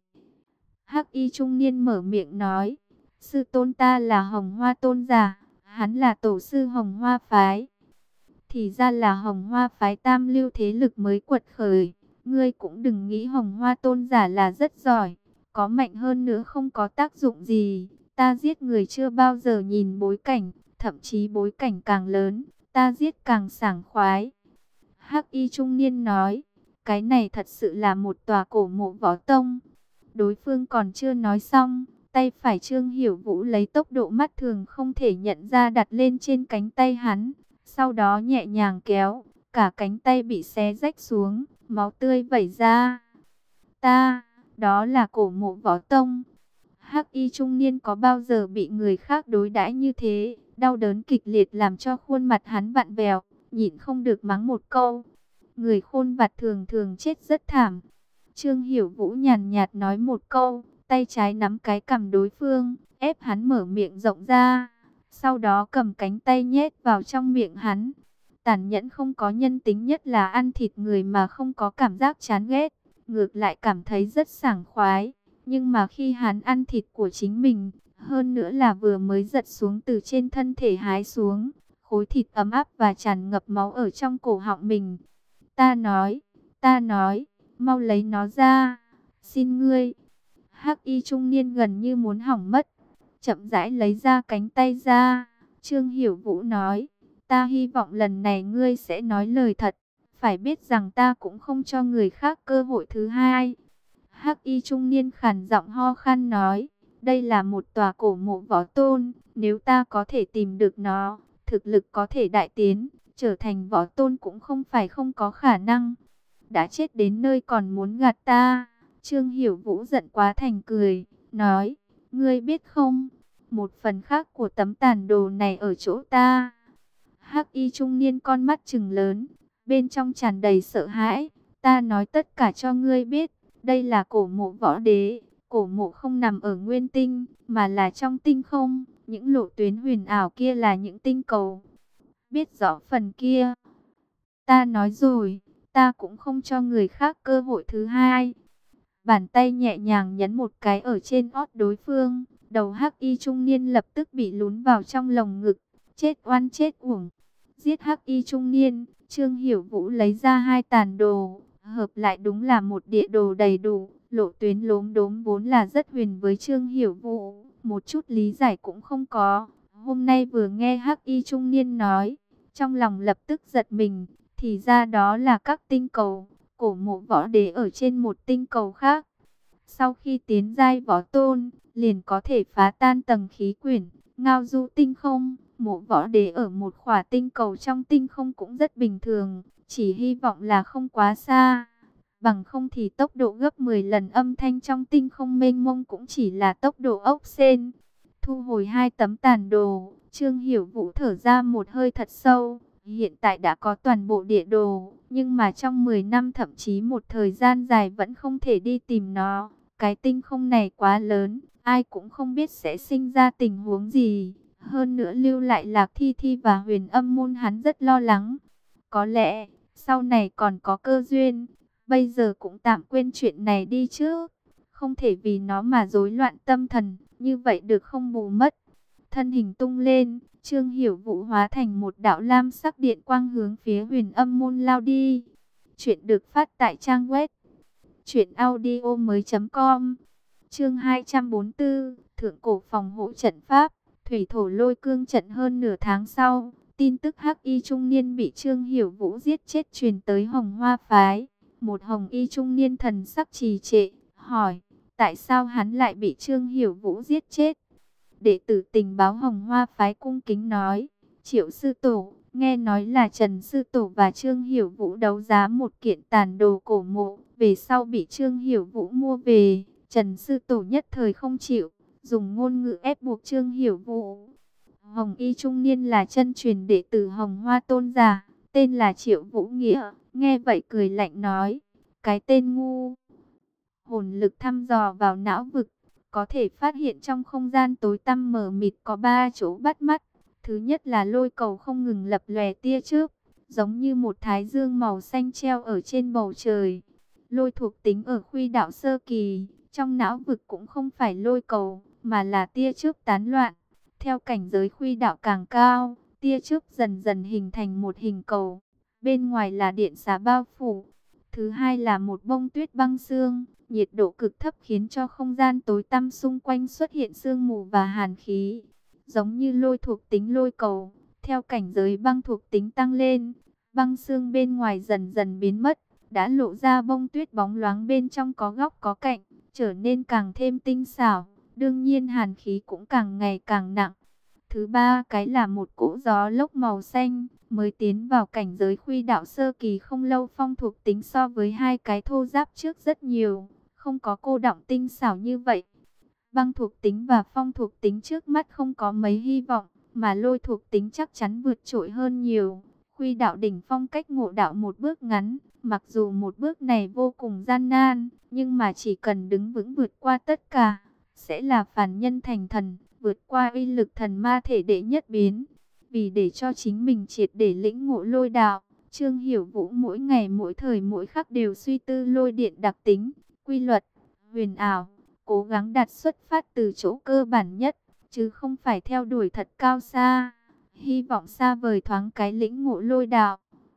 Hắc y trung niên mở miệng nói, sư tôn ta là Hồng Hoa tôn giả, hắn là tổ sư Hồng Hoa phái. Thì ra là Hồng Hoa phái tam lưu thế lực mới quật khởi. Ngươi cũng đừng nghĩ Hồng Hoa tôn giả là rất giỏi, có mạnh hơn nữa không có tác dụng gì. Ta giết người chưa bao giờ nhìn bối cảnh, thậm chí bối cảnh càng lớn, ta giết càng sảng khoái. Hắc y trung niên nói, cái này thật sự là một tòa cổ mộ võ tông. Đối phương còn chưa nói xong, tay phải Trương Hiểu Vũ lấy tốc độ mắt thường không thể nhận ra đặt lên trên cánh tay hắn. Sau đó nhẹ nhàng kéo, cả cánh tay bị xé rách xuống, máu tươi vẩy ra. Ta, đó là cổ mộ võ tông. Hắc y trung niên có bao giờ bị người khác đối đãi như thế, đau đớn kịch liệt làm cho khuôn mặt hắn vặn vẹo, nhịn không được mắng một câu. Người khôn vặt thường thường chết rất thảm. Trương Hiểu Vũ nhàn nhạt nói một câu, tay trái nắm cái cằm đối phương, ép hắn mở miệng rộng ra. Sau đó cầm cánh tay nhét vào trong miệng hắn. Tàn nhẫn không có nhân tính nhất là ăn thịt người mà không có cảm giác chán ghét, ngược lại cảm thấy rất sảng khoái. Nhưng mà khi hắn ăn thịt của chính mình, hơn nữa là vừa mới giật xuống từ trên thân thể hái xuống, khối thịt ấm áp và tràn ngập máu ở trong cổ họng mình. Ta nói, ta nói, mau lấy nó ra, xin ngươi. Hắc y trung niên gần như muốn hỏng mất, chậm rãi lấy ra cánh tay ra. Trương Hiểu Vũ nói, ta hy vọng lần này ngươi sẽ nói lời thật, phải biết rằng ta cũng không cho người khác cơ hội thứ hai. Hắc y trung niên khàn giọng ho khan nói, đây là một tòa cổ mộ võ tôn, nếu ta có thể tìm được nó, thực lực có thể đại tiến, trở thành võ tôn cũng không phải không có khả năng. Đã chết đến nơi còn muốn gạt ta. Trương Hiểu Vũ giận quá thành cười, nói, ngươi biết không, một phần khác của tấm tàn đồ này ở chỗ ta. Hắc y trung niên con mắt trừng lớn, bên trong tràn đầy sợ hãi. Ta nói tất cả cho ngươi biết, đây là cổ mộ võ đế. Cổ mộ không nằm ở nguyên tinh, mà là trong tinh không. Những lộ tuyến huyền ảo kia là những tinh cầu. Biết rõ phần kia. Ta nói rồi, ta cũng không cho người khác cơ hội thứ hai. Bàn tay nhẹ nhàng nhấn một cái ở trên ót đối phương, Đầu hắc y trung niên lập tức bị lún vào trong lồng ngực. Chết oan chết uổng. Giết hắc y trung niên, Trương Hiểu Vũ lấy ra hai tàn đồ, hợp lại đúng là một địa đồ đầy đủ. Lộ tuyến lốm đốm vốn là rất huyền với Trương Hiểu Vũ, một chút lý giải cũng không có. Hôm nay vừa nghe hắc y trung niên nói, trong lòng lập tức giật mình, thì ra đó là các tinh cầu, cổ mộ võ đế ở trên một tinh cầu khác. Sau khi tiến giai võ tôn, liền có thể phá tan tầng khí quyển, ngao du tinh không. Mộ võ đế ở một khỏa tinh cầu trong tinh không cũng rất bình thường, chỉ hy vọng là không quá xa. Bằng không thì tốc độ gấp mười lần âm thanh trong tinh không mênh mông cũng chỉ là tốc độ ốc sên. Thu hồi hai tấm tàn đồ, Trương Hiểu Vũ thở ra một hơi thật sâu. Hiện tại đã có toàn bộ địa đồ, nhưng mà trong mười năm thậm chí một thời gian dài vẫn không thể đi tìm nó. Cái tinh không này quá lớn, ai cũng không biết sẽ sinh ra tình huống gì. Hơn nữa lưu lại Lạc Thi Thi và Huyền Âm môn, hắn rất lo lắng. Có lẽ sau này còn có cơ duyên, bây giờ cũng tạm quên chuyện này đi chứ. Không thể vì nó mà rối loạn tâm thần, như vậy được không bù mất. Thân hình tung lên, Trương Hiểu Vũ hóa thành một đạo lam sắc điện quang hướng phía Huyền Âm môn lao đi. Chuyện được phát tại trang web truyện audio mới.com. Chương hai trăm bốn mươi tư, Thượng cổ phòng hộ trận pháp, thủy thổ lôi cương trận. Hơn nửa tháng sau, tin tức hắc y trung niên bị Trương Hiểu Vũ giết chết truyền tới Hồng Hoa phái. Một hồng y trung niên thần sắc trì trệ, hỏi, tại sao hắn lại bị Trương Hiểu Vũ giết chết? Đệ tử tình báo Hồng Hoa phái cung kính nói, Triệu sư tổ, nghe nói là Trần sư tổ và Trương Hiểu Vũ đấu giá một kiện tàn đồ cổ mộ, về sau bị Trương Hiểu Vũ mua về. Trần sư tổ nhất thời không chịu, dùng ngôn ngữ ép buộc Trương Hiểu Vũ. Hồng y trung niên là chân truyền đệ tử Hồng Hoa tôn giả, tên là Triệu Vũ Nghĩa, nghe vậy cười lạnh nói, cái tên ngu. Hồn lực thăm dò vào não vực, có thể phát hiện trong không gian tối tăm mờ mịt có ba chỗ bắt mắt. Thứ nhất là lôi cầu không ngừng lập lòe tia chớp, giống như một thái dương màu xanh treo ở trên bầu trời. Lôi thuộc tính ở khuy đạo sơ kỳ, trong não vực cũng không phải lôi cầu, mà là tia chớp tán loạn. Theo cảnh giới khuy đạo càng cao, tia chớp dần dần hình thành một hình cầu, bên ngoài là điện xá bao phủ. Thứ hai là một bông tuyết băng sương, nhiệt độ cực thấp khiến cho không gian tối tăm xung quanh xuất hiện sương mù và hàn khí. Giống như lôi thuộc tính lôi cầu, theo cảnh giới băng thuộc tính tăng lên, băng sương bên ngoài dần dần biến mất, đã lộ ra bông tuyết bóng loáng bên trong có góc có cạnh, trở nên càng thêm tinh xảo, đương nhiên hàn khí cũng càng ngày càng nặng. Thứ ba cái là một cỗ gió lốc màu xanh, mới tiến vào cảnh giới khuy đạo sơ kỳ không lâu, phong thuộc tính so với hai cái thô giáp trước rất nhiều, không có cô đọng tinh xảo như vậy. Băng thuộc tính và phong thuộc tính trước mắt không có mấy hy vọng, mà lôi thuộc tính chắc chắn vượt trội hơn nhiều. Khuy đạo đỉnh phong cách ngộ đạo một bước ngắn, mặc dù một bước này vô cùng gian nan, nhưng mà chỉ cần đứng vững vượt qua tất cả, sẽ là phàm nhân thành thần, vượt qua uy lực thần ma thể đệ nhất biến. Vì để cho chính mình triệt để lĩnh ngộ lôi đạo, Trương Hiểu Vũ mỗi ngày mỗi thời mỗi khắc đều suy tư lôi điện đặc tính, quy luật, huyền ảo, cố gắng đạt xuất phát từ chỗ cơ bản nhất, chứ không phải theo đuổi thật cao xa, hy vọng xa vời thoáng cái lĩnh ngộ lôi đạo.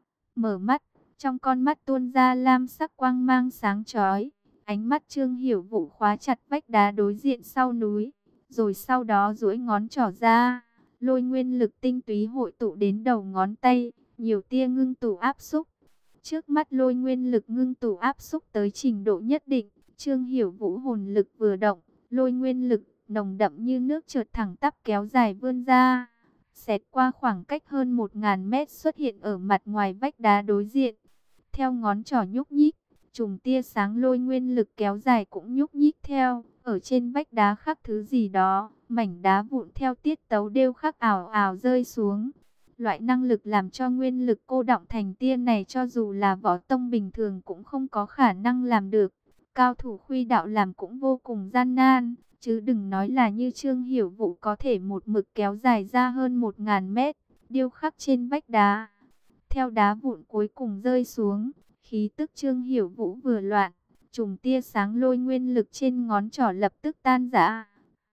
Mở mắt, trong con mắt tuôn ra lam sắc quang mang sáng chói, ánh mắt Trương Hiểu Vũ khóa chặt vách đá đối diện sau núi, rồi sau đó duỗi ngón trỏ ra, lôi nguyên lực tinh túy hội tụ đến đầu ngón tay, nhiều tia ngưng tụ áp xúc. Trước mắt lôi nguyên lực ngưng tụ áp xúc tới trình độ nhất định, Trương Hiểu Vũ hồn lực vừa động, lôi nguyên lực nồng đậm như nước chợt thẳng tắp kéo dài vươn ra, xẹt qua khoảng cách hơn một nghìn mét xuất hiện ở mặt ngoài vách đá đối diện. Theo ngón trỏ nhúc nhích, chùm tia sáng lôi nguyên lực kéo dài cũng nhúc nhích theo, ở trên vách đá khắc thứ gì đó, mảnh đá vụn theo tiết tấu đều khắc ảo ảo rơi xuống. Loại năng lực làm cho nguyên lực cô đọng thành tia này cho dù là võ tông bình thường cũng không có khả năng làm được. Cao thủ khuy đạo làm cũng vô cùng gian nan, chứ đừng nói là như Trương Hiểu Vũ có thể một mực kéo dài ra hơn một nghìn mét, điêu khắc trên vách đá. Theo đá vụn cuối cùng rơi xuống, khí tức Trương Hiểu Vũ vừa loạn, chùm tia sáng lôi nguyên lực trên ngón trỏ lập tức tan rã.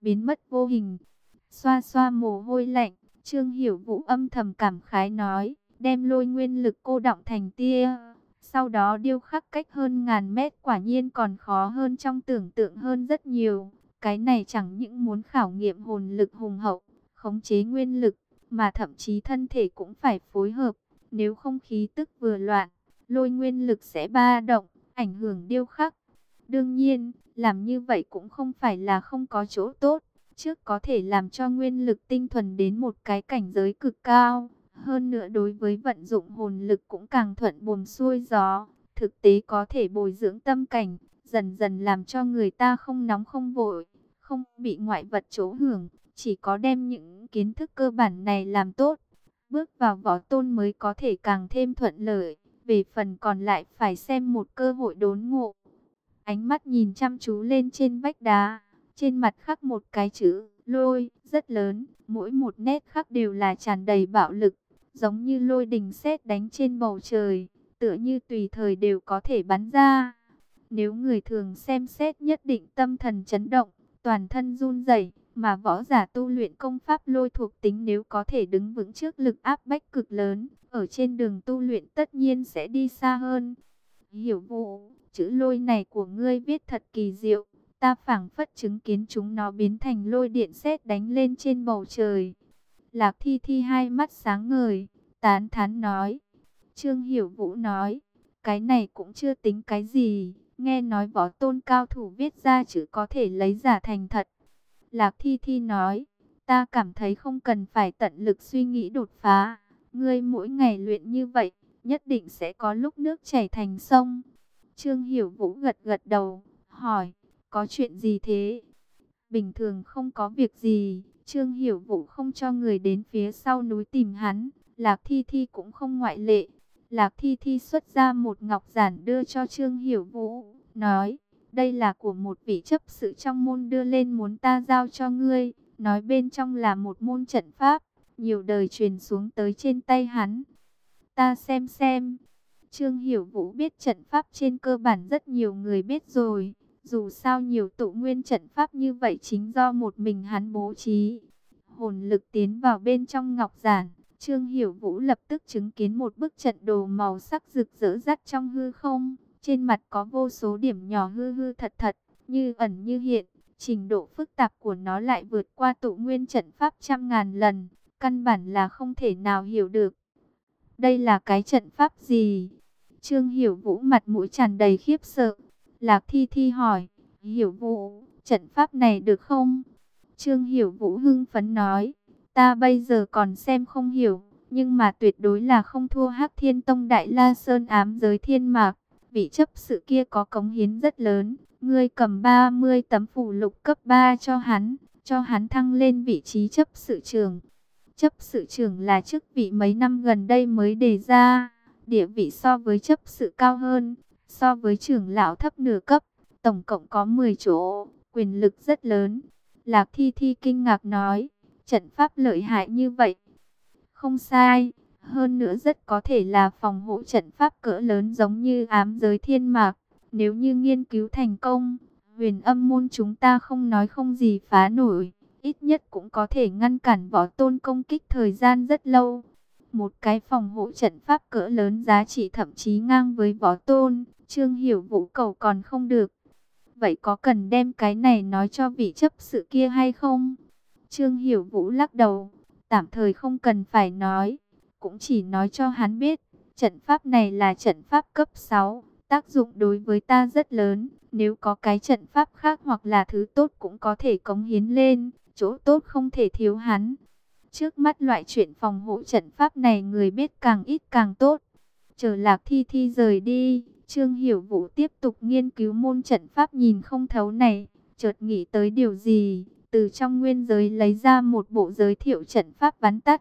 biến mất vô hình. Xoa xoa mồ hôi lạnh, Trương Hiểu Vũ âm thầm cảm khái nói, đem lôi nguyên lực cô đọng thành tia, sau đó điêu khắc cách hơn ngàn mét, quả nhiên còn khó hơn trong tưởng tượng hơn rất nhiều. Cái này chẳng những muốn khảo nghiệm hồn lực hùng hậu, khống chế nguyên lực, mà thậm chí thân thể cũng phải phối hợp, nếu không khí tức vừa loạn, lôi nguyên lực sẽ ba động, ảnh hưởng điêu khắc. Đương nhiên, làm như vậy cũng không phải là không có chỗ tốt, trước có thể làm cho nguyên lực tinh thuần đến một cái cảnh giới cực cao, hơn nữa đối với vận dụng hồn lực cũng càng thuận buồm xuôi gió, thực tế có thể bồi dưỡng tâm cảnh, dần dần làm cho người ta không nóng không vội, không bị ngoại vật chỗ hưởng, chỉ có đem những kiến thức cơ bản này làm tốt, bước vào võ tôn mới có thể càng thêm thuận lợi, về phần còn lại phải xem một cơ hội đốn ngộ. Ánh mắt nhìn chăm chú lên trên vách đá, trên mặt khắc một cái chữ lôi rất lớn, mỗi một nét khắc đều là tràn đầy bạo lực, giống như lôi đình sét đánh trên bầu trời, tựa như tùy thời đều có thể bắn ra. Nếu người thường xem xét nhất định tâm thần chấn động, toàn thân run rẩy, mà võ giả tu luyện công pháp lôi thuộc tính nếu có thể đứng vững trước lực áp bách cực lớn, ở trên đường tu luyện tất nhiên sẽ đi xa hơn. Hiểu Vũ, chữ lôi này của ngươi viết thật kỳ diệu, ta phảng phất chứng kiến chúng nó biến thành lôi điện sét đánh lên trên bầu trời. Lạc Thi Thi hai mắt sáng ngời, tán thán nói. Trương Hiểu Vũ nói, cái này cũng chưa tính cái gì, nghe nói võ tôn cao thủ viết ra chữ có thể lấy giả thành thật. Lạc Thi Thi nói, ta cảm thấy không cần phải tận lực suy nghĩ đột phá, ngươi mỗi ngày luyện như vậy, nhất định sẽ có lúc nước chảy thành sông. Trương Hiểu Vũ gật gật đầu, hỏi, có chuyện gì thế? Bình thường không có việc gì, Trương Hiểu Vũ không cho người đến phía sau núi tìm hắn, Lạc Thi Thi cũng không ngoại lệ. Lạc Thi Thi xuất ra một ngọc giản đưa cho Trương Hiểu Vũ, nói, đây là của một vị chấp sự trong môn đưa lên muốn ta giao cho ngươi, nói bên trong là một môn trận pháp, nhiều đời truyền xuống tới trên tay hắn. Ta xem xem. Trương Hiểu Vũ biết trận pháp trên cơ bản rất nhiều người biết rồi, dù sao nhiều tụ nguyên trận pháp như vậy chính do một mình hắn bố trí. Hồn lực tiến vào bên trong ngọc giản, Trương Hiểu Vũ lập tức chứng kiến một bức trận đồ màu sắc rực rỡ rắt trong hư không, trên mặt có vô số điểm nhỏ hư hư thật thật, như ẩn như hiện, trình độ phức tạp của nó lại vượt qua tụ nguyên trận pháp trăm ngàn lần, căn bản là không thể nào hiểu được. Đây là cái trận pháp gì? Trương Hiểu Vũ mặt mũi tràn đầy khiếp sợ. Lạc Thi Thi hỏi, Hiểu Vũ, trận pháp này được không? Trương Hiểu Vũ hưng phấn nói, ta bây giờ còn xem không hiểu, nhưng mà tuyệt đối là không thua Hắc Thiên Tông Đại La Sơn ám giới thiên mạc. Vị chấp sự kia có cống hiến rất lớn, ngươi cầm ba mươi tấm phù lục cấp ba cho hắn, cho hắn thăng lên vị trí chấp sự trưởng. Chấp sự trưởng là chức vị mấy năm gần đây mới đề ra, địa vị so với chấp sự cao hơn, so với trưởng lão thấp nửa cấp, tổng cộng có mười chỗ, quyền lực rất lớn. Lạc Thi Thi kinh ngạc nói, trận pháp lợi hại như vậy. Không sai, hơn nữa rất có thể là phòng hộ trận pháp cỡ lớn giống như ám giới thiên mạc. Nếu như nghiên cứu thành công, huyền âm môn chúng ta không nói không gì phá nổi, ít nhất cũng có thể ngăn cản võ tôn công kích thời gian rất lâu. Một cái phòng hộ trận pháp cỡ lớn giá trị thậm chí ngang với võ tôn, Trương Hiểu Vũ cầu còn không được. Vậy có cần đem cái này nói cho vị chấp sự kia hay không? Trương Hiểu Vũ lắc đầu, tạm thời không cần phải nói, cũng chỉ nói cho hắn biết, trận pháp này là trận pháp cấp sáu, tác dụng đối với ta rất lớn, nếu có cái trận pháp khác hoặc là thứ tốt cũng có thể cống hiến lên, chỗ tốt không thể thiếu hắn. Trước mắt loại chuyện phòng hộ trận pháp này người biết càng ít càng tốt. Chờ Lạc Thi Thi rời đi, Trương Hiểu Vũ tiếp tục nghiên cứu môn trận pháp nhìn không thấu này, chợt nghĩ tới điều gì, từ trong nguyên giới lấy ra một bộ giới thiệu trận pháp vắn tắt.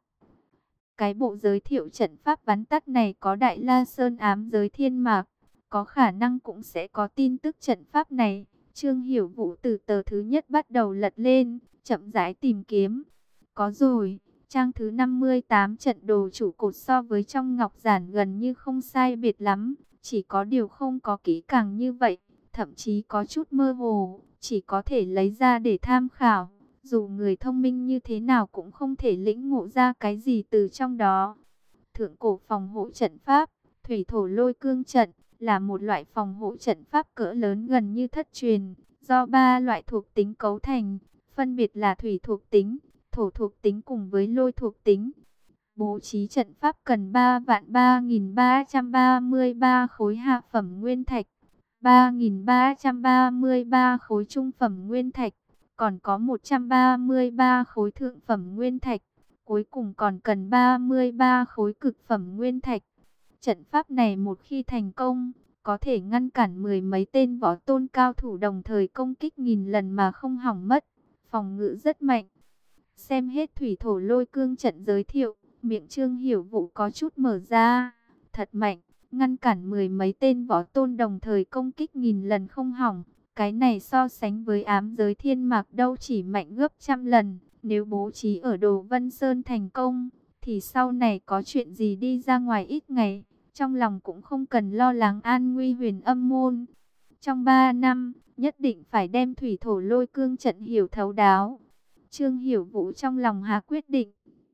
Cái bộ giới thiệu trận pháp vắn tắt này có Đại La Sơn ám giới thiên mạc, có khả năng cũng sẽ có tin tức trận pháp này. Trương Hiểu Vũ từ tờ thứ nhất bắt đầu lật lên, chậm rãi tìm kiếm. Có rồi, trang thứ năm mươi tám trận đồ chủ cột so với trong ngọc giản gần như không sai biệt lắm, chỉ có điều không có kỹ càng như vậy, thậm chí có chút mơ hồ, chỉ có thể lấy ra để tham khảo. Dù người thông minh như thế nào cũng không thể lĩnh ngộ ra cái gì từ trong đó. Thượng cổ phòng hộ trận pháp, thủy thổ lôi cương trận, là một loại phòng hộ trận pháp cỡ lớn gần như thất truyền, do ba loại thuộc tính cấu thành, phân biệt là thủy thuộc tính, thổ thuộc tính cùng với lôi thuộc tính. Bố trí trận pháp cần ba vạn ba nghìn ba trăm ba mươi ba khối hạ phẩm nguyên thạch, ba nghìn ba trăm ba mươi ba khối trung phẩm nguyên thạch, còn có một trăm ba mươi ba khối thượng phẩm nguyên thạch, cuối cùng còn cần ba mươi ba khối cực phẩm nguyên thạch. Trận pháp này một khi thành công, có thể ngăn cản mười mấy tên võ tôn cao thủ đồng thời công kích nghìn lần mà không hỏng mất, phòng ngự rất mạnh. Xem hết thủy thổ lôi cương trận giới thiệu, miệng Trương Hiểu Vũ có chút mở ra, thật mạnh, ngăn cản mười mấy tên võ tôn đồng thời công kích nghìn lần không hỏng. Cái này so sánh với ám giới thiên mạc đâu chỉ mạnh gấp trăm lần. Nếu bố trí ở Đồ Vân Sơn thành công, thì sau này có chuyện gì đi ra ngoài ít ngày, trong lòng cũng không cần lo lắng an nguy Huyền Âm môn. Trong ba năm, nhất định phải đem thủy thổ lôi cương trận hiểu thấu đáo. Trương Hiểu Vũ trong lòng hạ quyết định.